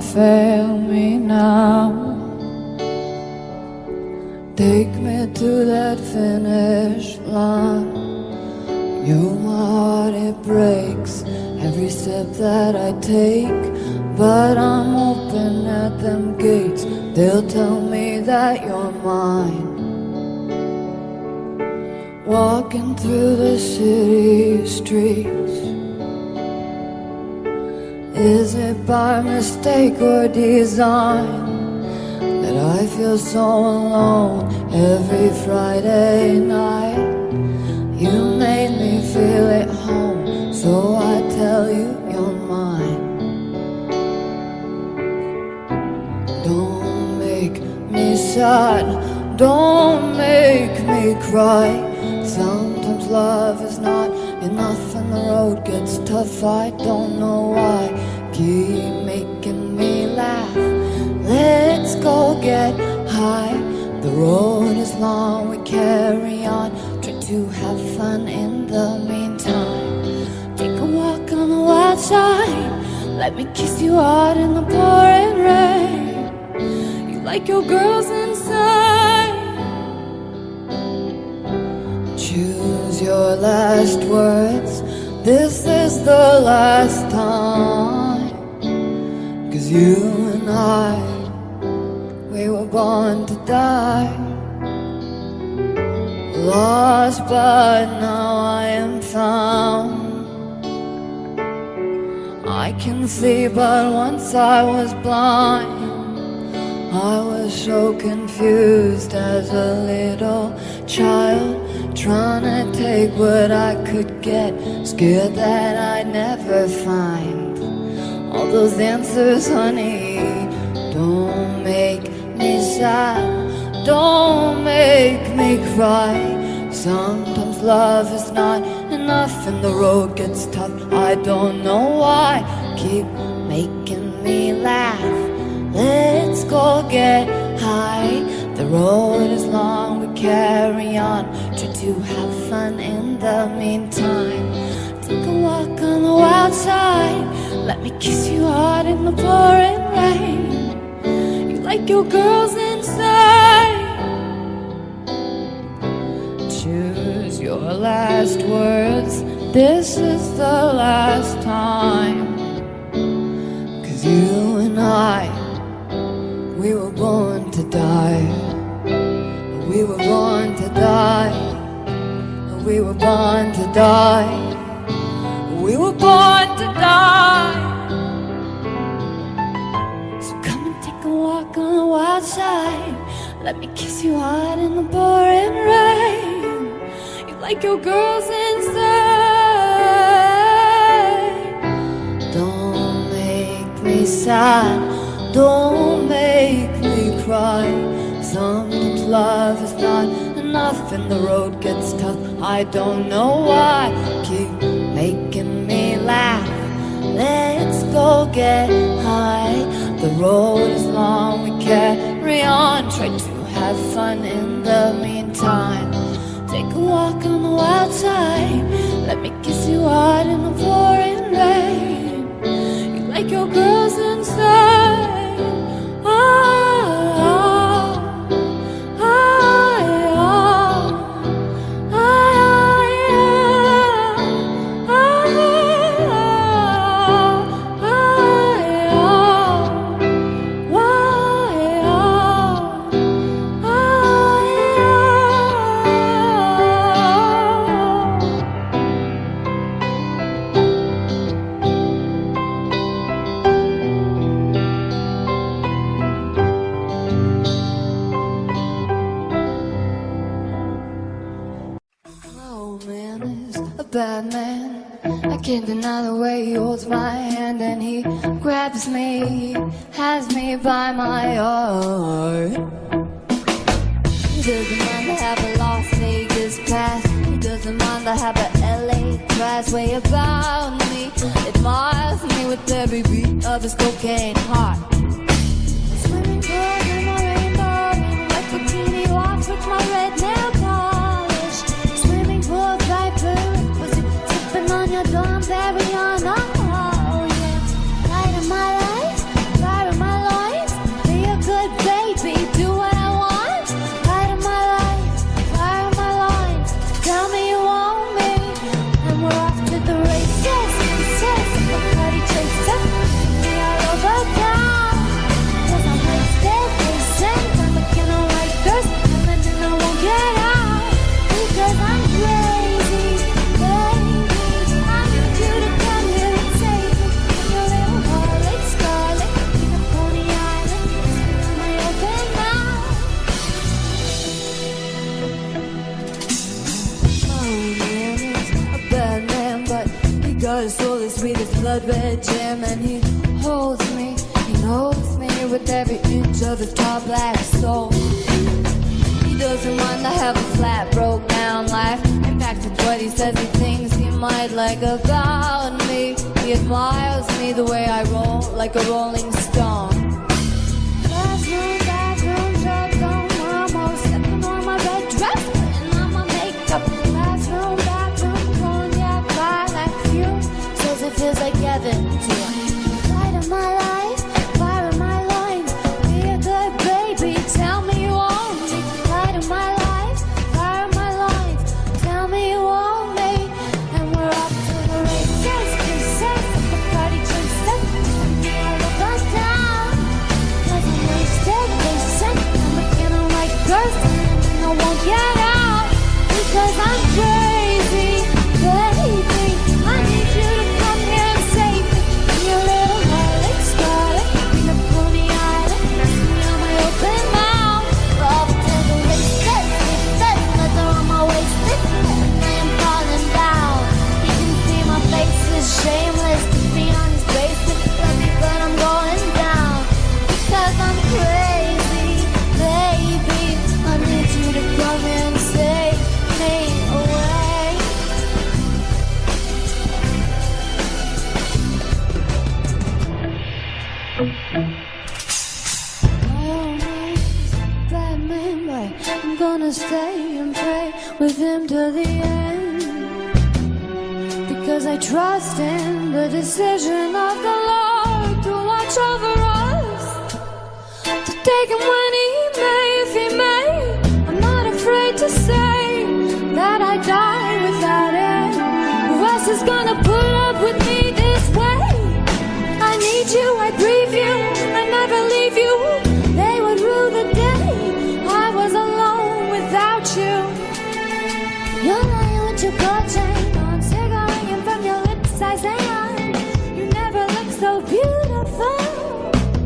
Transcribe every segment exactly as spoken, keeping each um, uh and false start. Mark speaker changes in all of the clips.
Speaker 1: fail me now. Take me to that finish line. You, my heart, it breaks every step that I take, but I'm open at them gates. They'll tell me that you're mine. Walking through the city streets, is it by mistake or design that I feel so alone every Friday night? You made me feel at home, so I tell you you're mine. Don't make me sad, don't make me cry. Sometimes love is not enough and the road gets tough. I don't know why, keep making me laugh. Let's go get high. The road is long, we carry on. Try to have fun in the meantime. Take a walk on the wild side. Let me kiss you hard in the pouring rain. You like your girls inside. Choose your last words. This is the last time. 'Cause you and I, we were born to die. Lost but now I am found. I can see but once I was blind. I was so confused as a little child, trying to take what I could get, scared that I'd never find all those answers, honey. Don't make me sad, don't make me cry. Sometimes love is not enough and the road gets tough. I don't know why, keep making me laugh. Let's go get high. The road is long, we carry on. Try to have fun in the meantime. Take a walk on the wild side. Let me kiss you hard in the pouring rain. You like your girls inside. Choose your last words. This is the last time. 'Cause you and I, we were born to die. We were born to die. We were born to die. We were born to die. So come and take a walk on the wild side. Let me kiss you hard in the pouring rain. You like your girls inside. Don't make me sad, don't make me cry. Sometimes love is not enough and the road gets tough. I don't know why, keep making me laugh. Let's go get high. The road is long, we carry on. Try to have fun in the meantime. Take a walk on the wild side. Let me kiss you hard in the pouring rain. You like your girls inside. Bad man, I can't deny the way he holds my hand and he grabs me, has me by my heart. He doesn't mind to have a Las Vegas past. He doesn't mind to have a L A crash way about me. Admires me with every beat of his cocaine heart. Swimming good in my rainbow, like bikini walks with my red nail polish. Swimming pool type blue. On your Dom Perignon, oh yeah. Light of my life, fire of my blood red gym, and he holds me, he knows me with every inch of his tall black soul. He doesn't want to have a flat, broke down life. In fact, it's what he says he thinks he might like about me. He admires me the way I roll, like a rolling stone. Bathroom, bathroom, drugs on, almost stepping on my red dress, putting on my makeup. Bathroom, bathroom, cognac, lilac fume, says it feels like heaven to him. Light of my life, fire of my loins, be a good baby, tell me you want me. Light of my life, fire of my loins, tell me you want me. And we're off to the races, kisses, the party juices, and I look us down, cause I'm wasted, they said, I'm looking on like girls, and I won't get out, because I'm crazy, baby. I need you to come here and save me. Your little Alex Scarlet, in the Pony Island, messing me on my open mouth. We're off to the races, kisses, leather on my waist, and I am falling down. You can see my face is shameless, feet on his bracelet, love me but I'm going down, because I'm crazy, baby. I need you to come and save me away. Batman, but I'm gonna stay and pray with him till the end, because I trust in the decision of the Lord to watch over us, to take him when he may, if he may. I'm not afraid to say that I die without him. Who else is gonna put up with me this way? I need you, I breathe you, I never leave you. They would rue the day I was alone without you. You're lying with your gold chain on, cigarette from your lips, I say on. You never look so beautiful.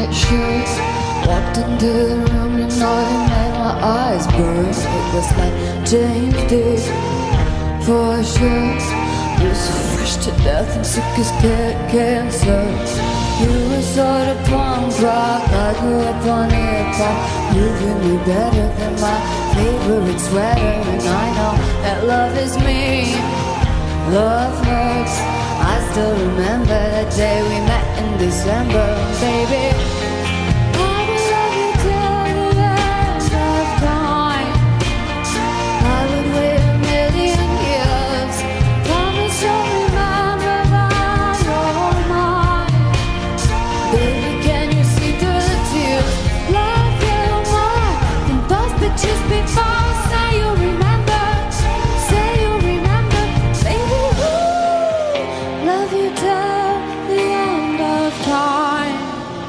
Speaker 1: white shirt. Walked into the room, you know it made my eyes burn. It was like James Dean, for sure. You were so fresh to death and sick as cancer. You were sort of punk rock, I grew up on hip-hop. You knew me better than my favorite sweater. And I know that love is mean, love hurts. I still remember the day we met in December, baby. I will love you till the end of time. I would wait a million years. Promise you'll remember that you're mine. Baby, can you see through the tears? Love you more than those pictures before. Say you'll remember, say you'll remember, baby. Ooh, love you till the end of time.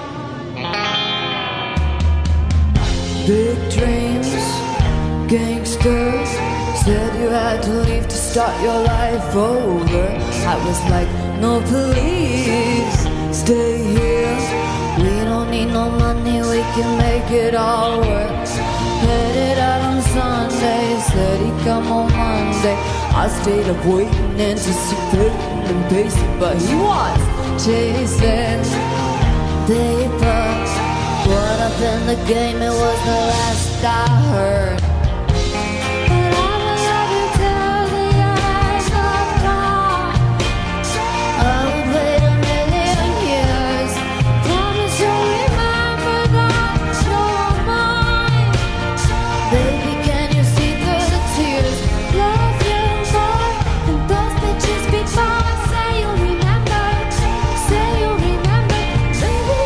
Speaker 1: Big dreams, gangsters. Said you had to leave to start your life over. I was like, no please, stay here. We don't need no money, we can make it all work. Headed out on Sunday, said he'd come on Monday. I stayed up waiting, anticipating and pacing, but he was chasing paper. Caught up in the game, it was the last I heard. But I will love you till the end of time. I would wait a million years. Promise you'll remember that you're mine. Baby, can you see through the tears? Love you more than those pictures before. Say you'll remember, say you'll remember, baby.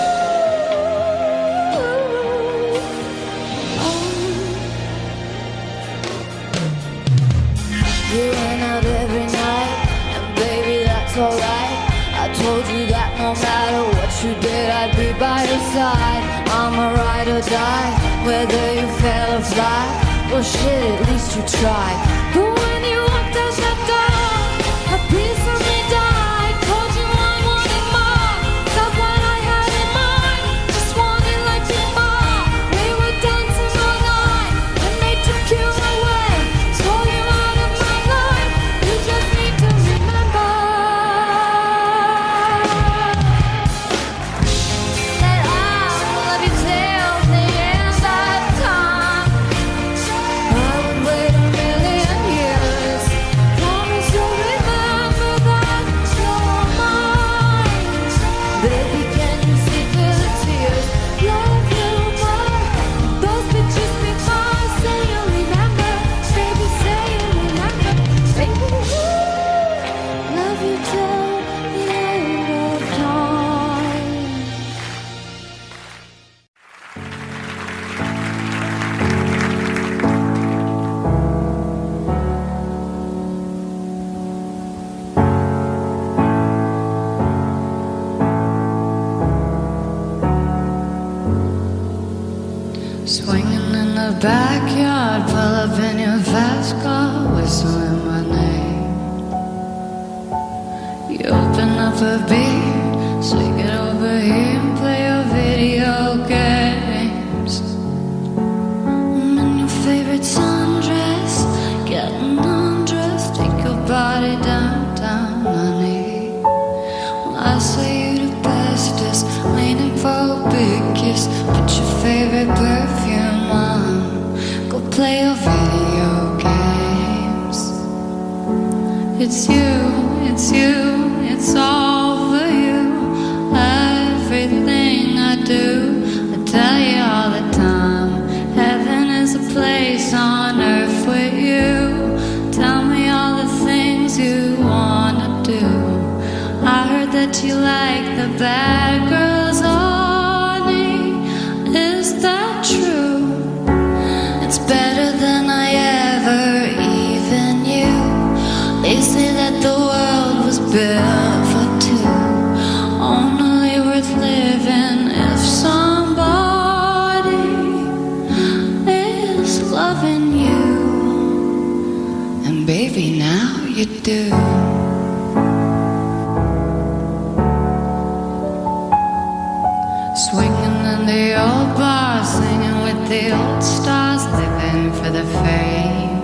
Speaker 1: You went out every night, and baby, that's alright. I told you that no matter what you did, I'd be by your side. I'm a ride or die, whether you fail or fly. Well shit, at least you tried. But when you walked out that door, a piece of me died. Told you I wanted more, not what I had in mind. Just wanted like before. We were dancing all night, and they took you away. Stole you out of my life. You just need to remember that I will love you till the end of time. I would wait a million years. Promise you'll remember that you're mine. Baby, can you see through the tears? Love you more than those pictures before. Say you'll remember, baby, say you'll remember, baby. Ooh, love you till the end of time. Swinging in the backyard, pull up in your fast car, whistling my name. You open up a beer, so you get over here and play your video games. I'm in your favorite sundress, getting undressed, take your body downtown, honey. Well, I say you the bestest, leaning for a big kiss. Put your favorite perfume on, go play your video games. It's you, it's you, it's all for you. Everything I do, I tell you all the time. Heaven is a place on earth with you. Tell me all the things you wanna do. I heard that you like the bad girls, honey. Is that true? It's better than I ever even knew. They say that the world was built for two, only worth living if somebody is loving you. And baby, now you do. Swing the old stars living for the fame.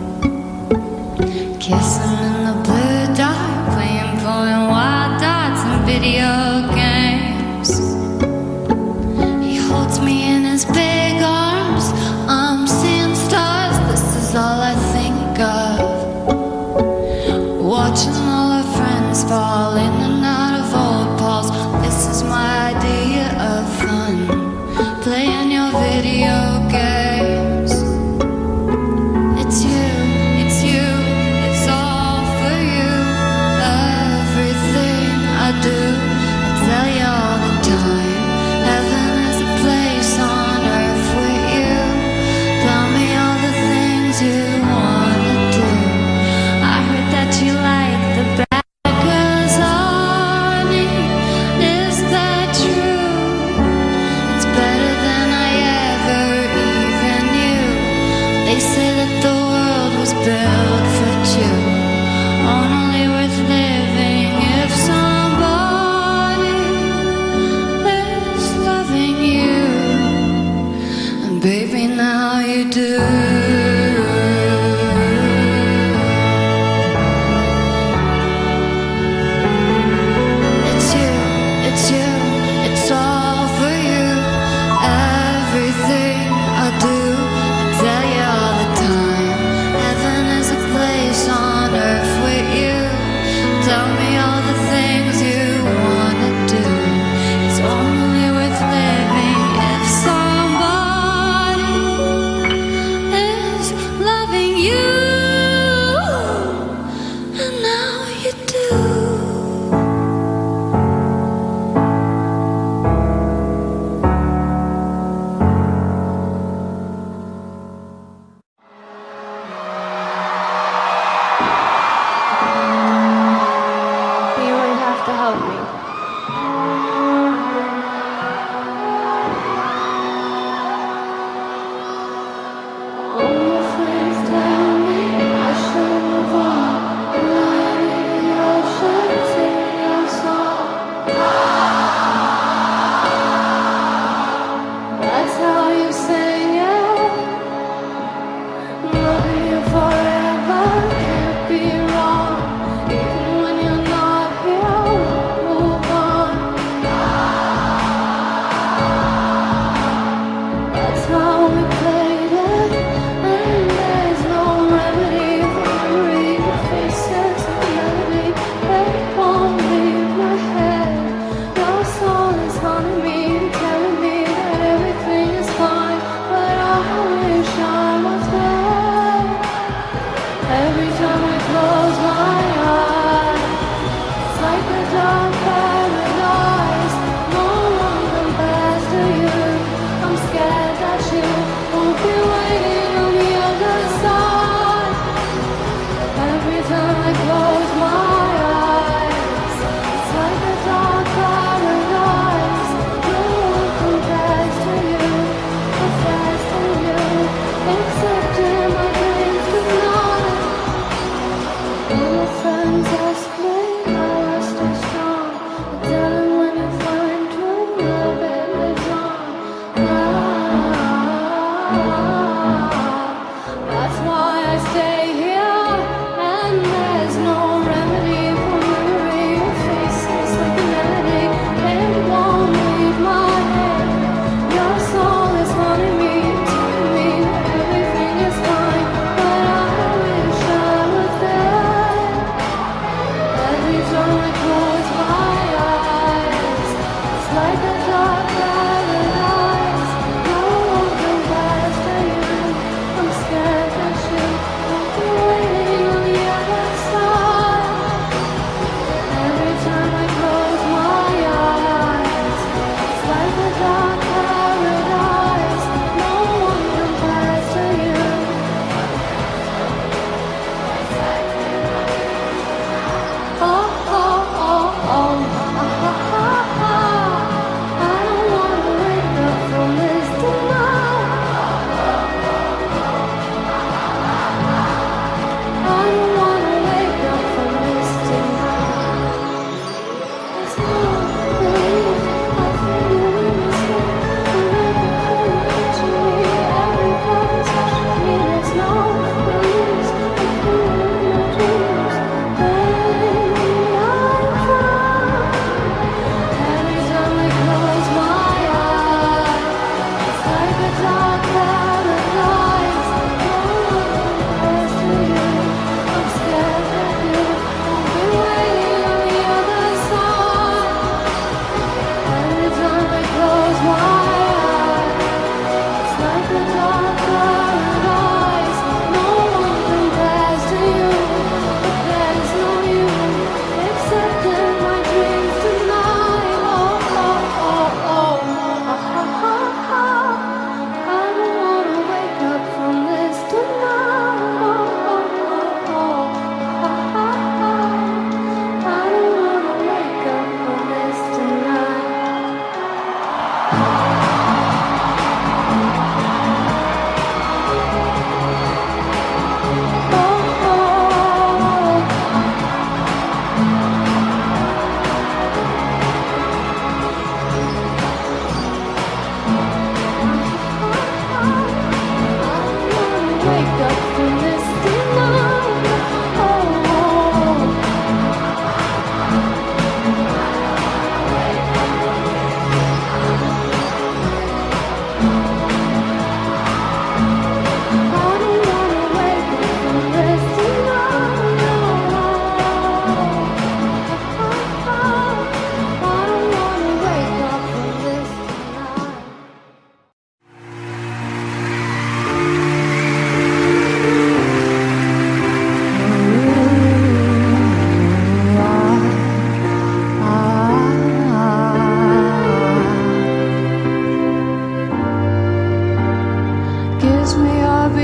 Speaker 1: Kissing in the blue dark, playing, pulling wild dots and video games. He holds me in his big arms. I'm seeing stars, this is all I think of. Watching all our friends fall in and out of old balls. This is my idea of fun, playing your video games. It's you, it's you, it's all for you. Everything I do, I tell you all the time. Heaven is a place on earth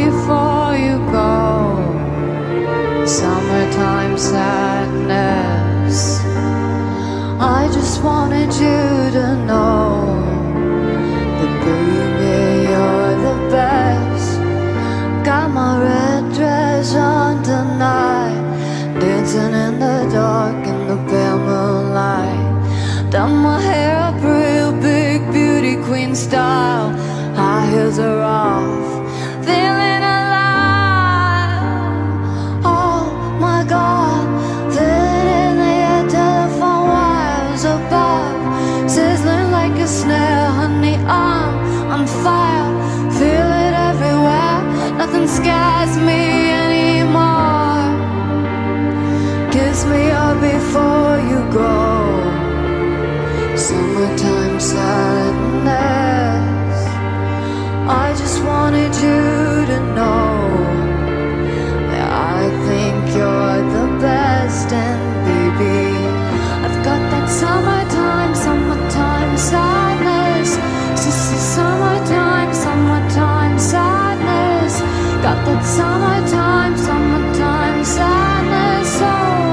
Speaker 1: before you go. Summertime sadness. I just wanted you to know that baby, you're the best. Got my red dress on tonight, dancing in the dark in the pale moonlight. Done my hair up real big, beauty queen style. High heels are off, feeling alive. Oh my God, feeling in the air, telephone wires above, sizzling like a snare. Honey, I'm on fire, feel it everywhere. Nothing scares me anymore. Kiss me up before you go. Summertime sadness. I just wanted you to know that I think you're the best. And baby, I've got that summertime, summertime sadness. Sister, summertime, summertime sadness. Got that summertime, summertime sadness. Oh,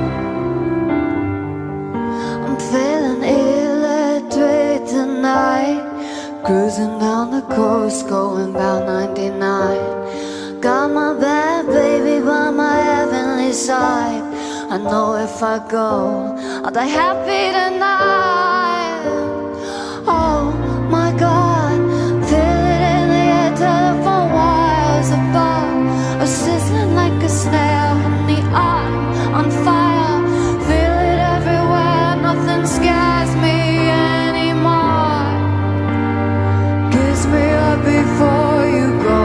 Speaker 1: I'm feeling illiterate tonight, cruising down the coast, going about ninety-nine. Got my bad baby by my heavenly side. I know if I go, I'll die happy tonight. Oh my God, feel it in the air, telephone wires above, are sizzling like a snare. Honey, I'm on fire, feel it everywhere. Nothing scares me anymore. Kiss me up before you go.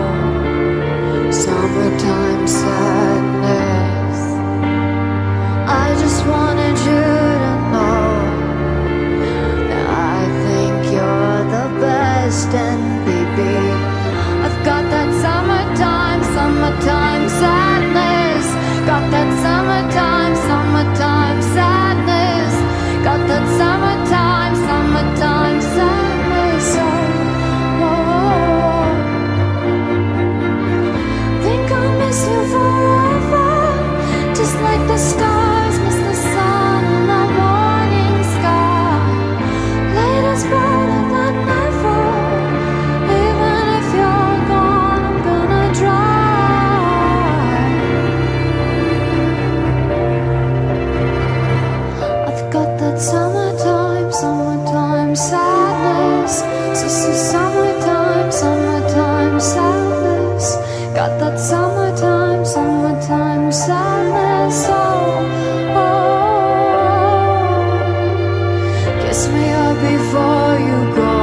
Speaker 1: Summertime sadness. I just wanted you to know that I think you're the best. And baby, I've got that summertime, summertime sadness. Got that summertime, summertime sadness. Got that summertime, summertime sadness. Oh, oh, oh. Think I'll miss you forever, just like the stars miss the sun in the morning sky. Light us brighter than ever. Even if you're gone, I'm gonna try. I've got that summertime, summertime sadness. Sister, summertime, summertime sadness. Got that summertime, summertime sadness. Oh, oh. Kiss me up before you go.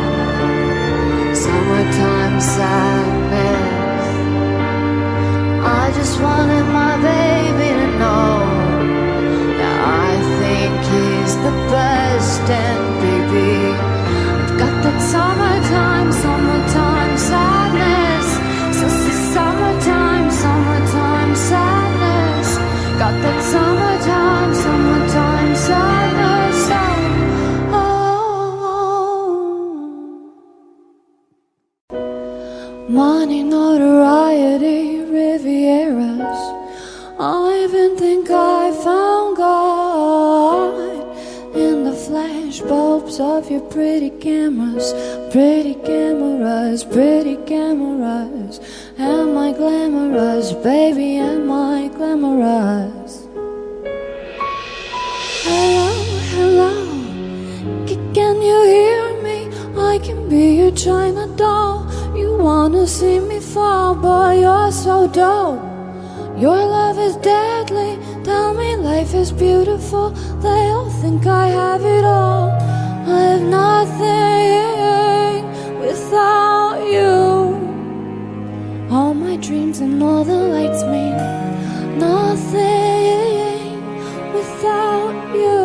Speaker 1: Summertime sadness. I just wanted my baby to know that I think he's the best. And baby, I've got that summertime, summertime sadness. Sister, summertime, summertime sadness. Got that summertime, summertime sadness. Oh, oh. Money, notoriety, Rivieras. I even think I found God in the flash bulbs of your pretty cameras. Pretty cameras, pretty cameras. Am I glamorous, baby, am I glamorous? Hello, hello, C- can you hear me? I can be your China doll. You wanna see me fall, boy, you're so dope. Your love is deadly, tell me life is beautiful. They all think I have it all. I have nothing without you. All my dreams and all the lights mean nothing without you.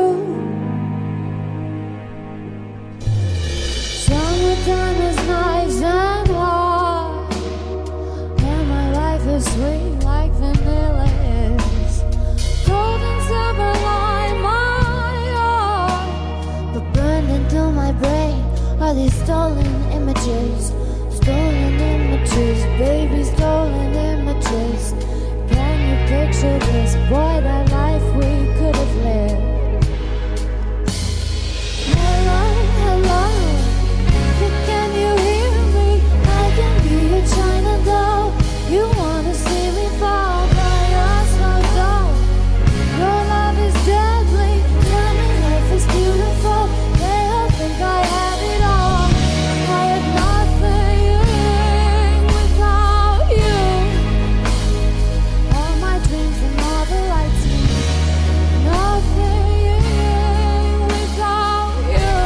Speaker 1: Summertime is nice and hot, and my life is sweet like vanilla is. Gold and silver line my heart, but burned into my brain are these stolen images. Stolen images.
Speaker 2: baby, stolen images. Can you picture this? Boy, that life we could have lived. Hello, hello, can you hear me? I can be a China doll. You wanna see me fall, but you're so dull. Your love is deadly. Tell me life is beautiful. They all think I have it all. I had nothing without you. All my dreams and all the lights mean nothing without you.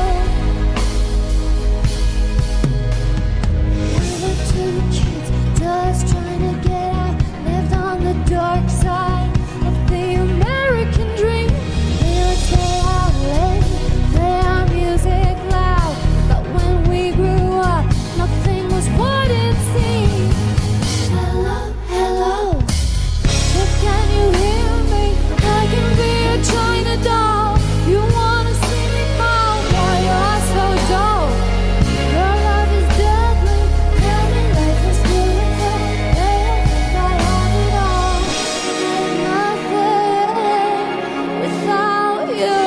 Speaker 2: We were two kids just trying to get out, lived on the dark side of the American dream. We would stay out late, play our music loud, but when we grew up, nothing was what it seemed. Hello, hello, but can you hear me? I can be a China doll. You wanna see me fall, boy, you're so dull. Your love is deadly. Tell me life is beautiful. They all think I have it all. I'm nothing without you.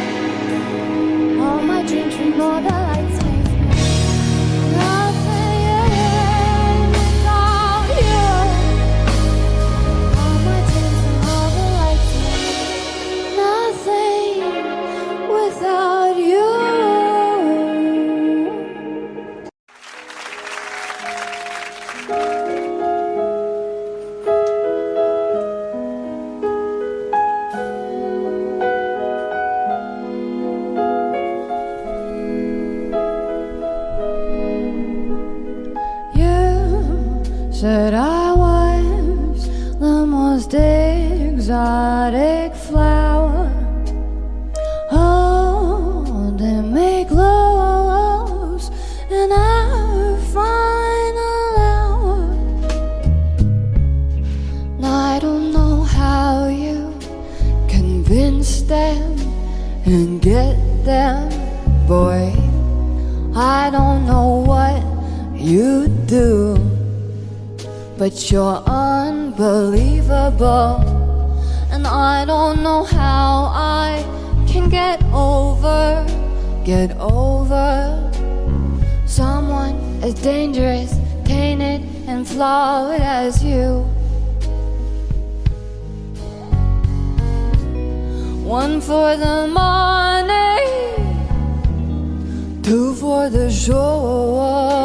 Speaker 2: All my dreams from all the lights make me nothing without you. All my dreams from all the lights make me nothing without you. You said I was the most exotic flower. Oh, they make close in our final hour. Now I don't know how you convince them and get them, boy. I don't know what you do, but you're unbelievable. And I don't know how I can get over, get over someone as dangerous, tainted, and flawed as you. One for the money, two for the show.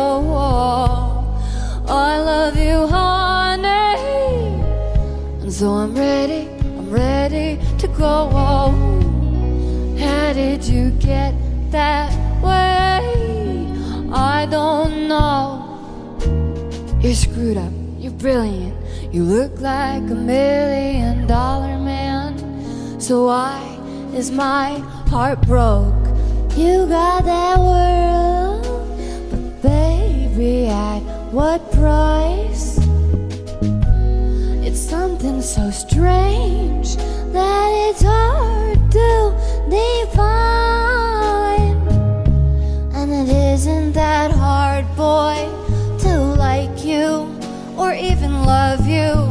Speaker 2: I love you, honey, and so I'm ready, I'm ready to go. How did you get that way? I don't know. You're screwed up, you're brilliant, you look like a million dollar man. So why is my heart broke? You got that world, but baby, at what price? It's something so strange that it's hard to define. And it isn't that hard, boy, to like you or even love you.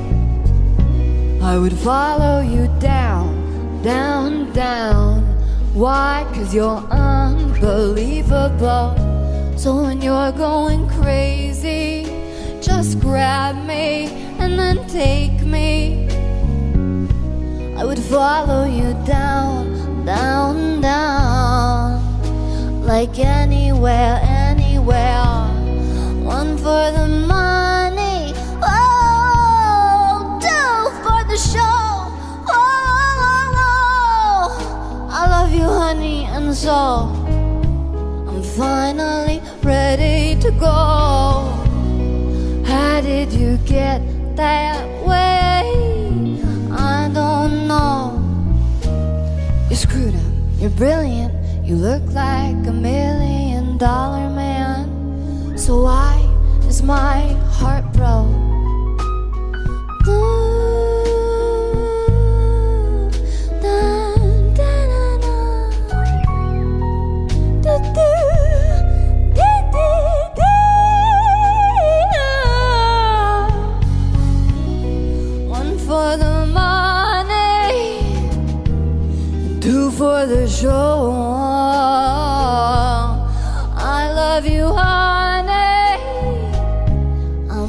Speaker 2: I would follow you down, down, down. Why? 'Cause you're unbelievable. So when you're going crazy, just grab me and then take me. I would follow you down, down, down, like anywhere, anywhere. One for the money, oh, two for the show. Oh, oh, oh, I love you, honey, and so I'm finally ready to go. How did you get that way? I don't know. You're screwed up, you're brilliant, you look like a million dollar man. So why is my heart broke?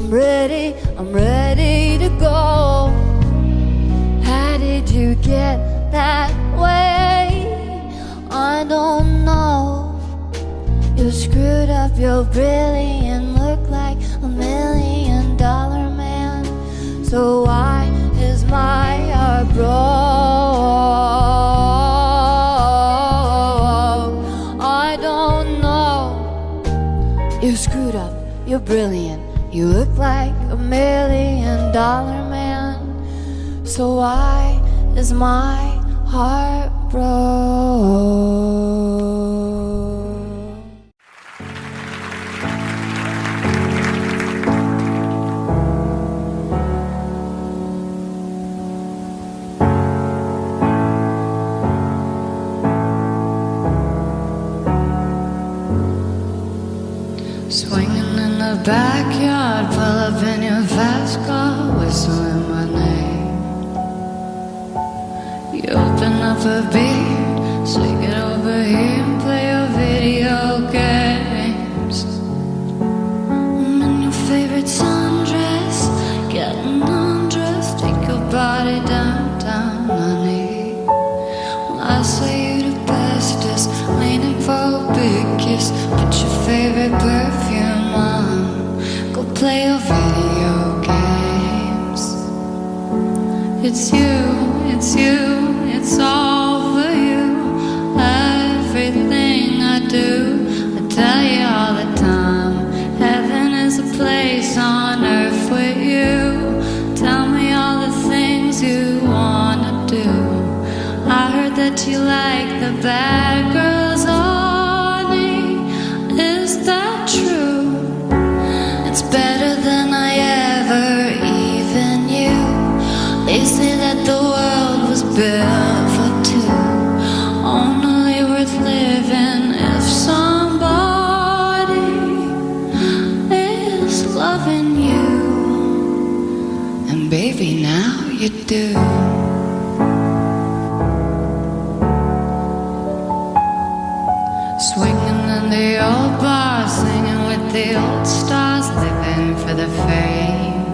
Speaker 1: I'm ready, I'm ready to go. How did you get that way? I don't know. You screwed up your brilliant, look like a million dollar man. So why is my heart broke? I don't know. You screwed up, you're brilliant, you look like a million dollar man. So why is my heart broke?
Speaker 3: Swinging in the backyard, pull up in your fast car, whistling my name. You open up a beer, so you get over here and play your video games. I'm in your favorite sundress, getting undressed, take your body downtown, honey. Well, I say you the bestest, waiting for a big kiss. Put your favorite perfume on, go play your video games. It's you, it's you, it's all for you. Everything I do, I tell you all the time. Heaven is a place on earth with you. Tell me all the things you wanna do. I heard that you like the bad girls, honey. Is that true? It's better than I ever even knew. They say that the world was built for two, only worth living if somebody is loving you. And baby, now you do. Swinging in the old bar, singing with the old stars, living for the fame.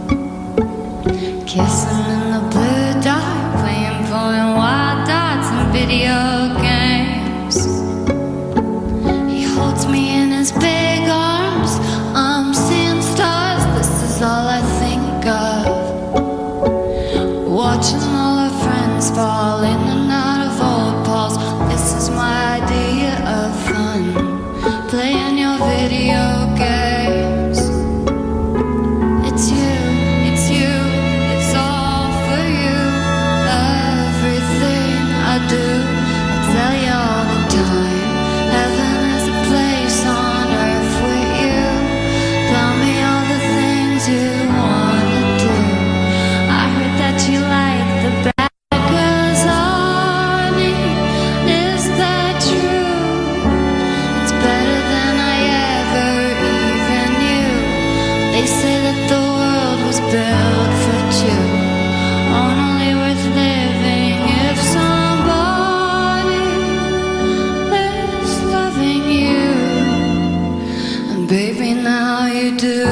Speaker 3: Kissing in the blue dark, playing, pulling wild dots and video games. He holds me in his big arms, I'm seeing stars, this is all I think of. Watching all our friends fall in and out of old Pauls, this is my idea of fun, playing your video games. It's you, it's you, it's all for you. Everything I do, I tell you all the time. Heaven is a place on earth with you. Tell me all the things you wanna do. I heard that you like the bad girls, honey. Is that true? It's better than I ever even knew. They say that the world was built for two, only worth living if somebody is loving you. And baby, now you do.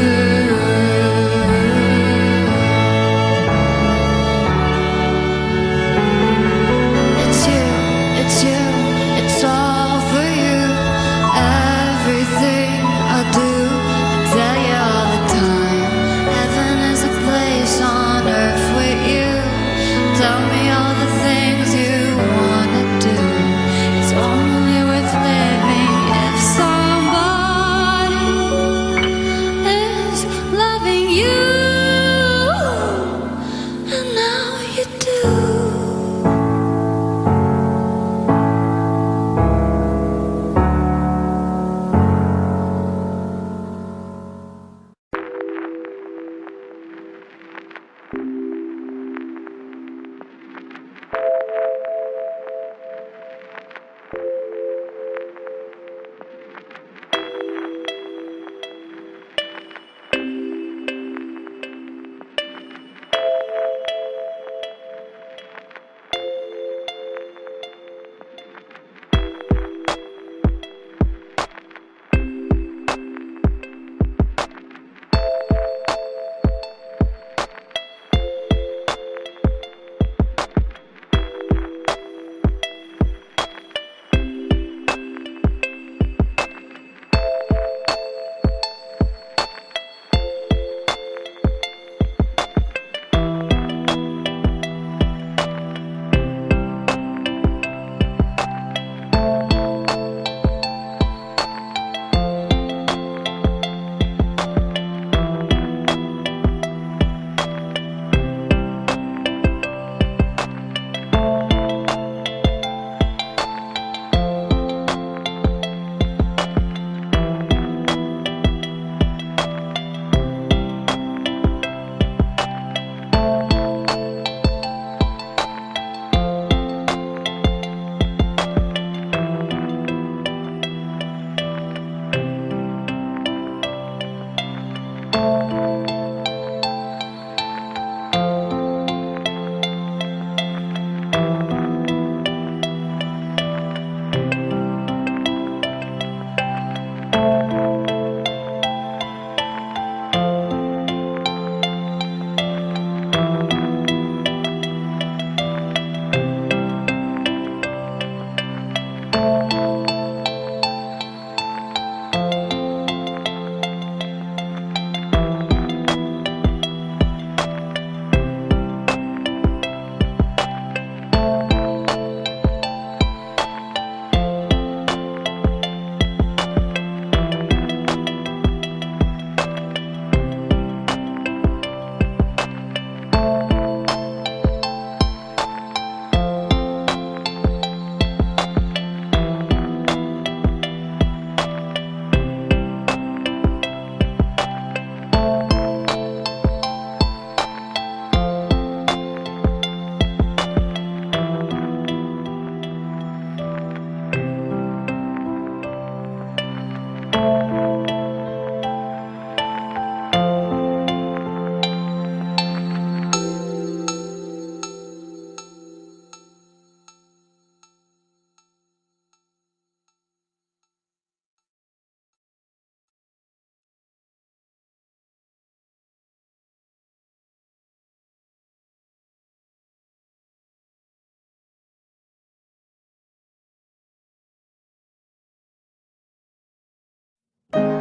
Speaker 3: It's you, it's you, it's all for you. Everything I do, I tell you all the time. Heaven is a place on earth with you. Tell me all the things you wanna do. It's only worth living if somebody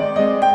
Speaker 2: Thank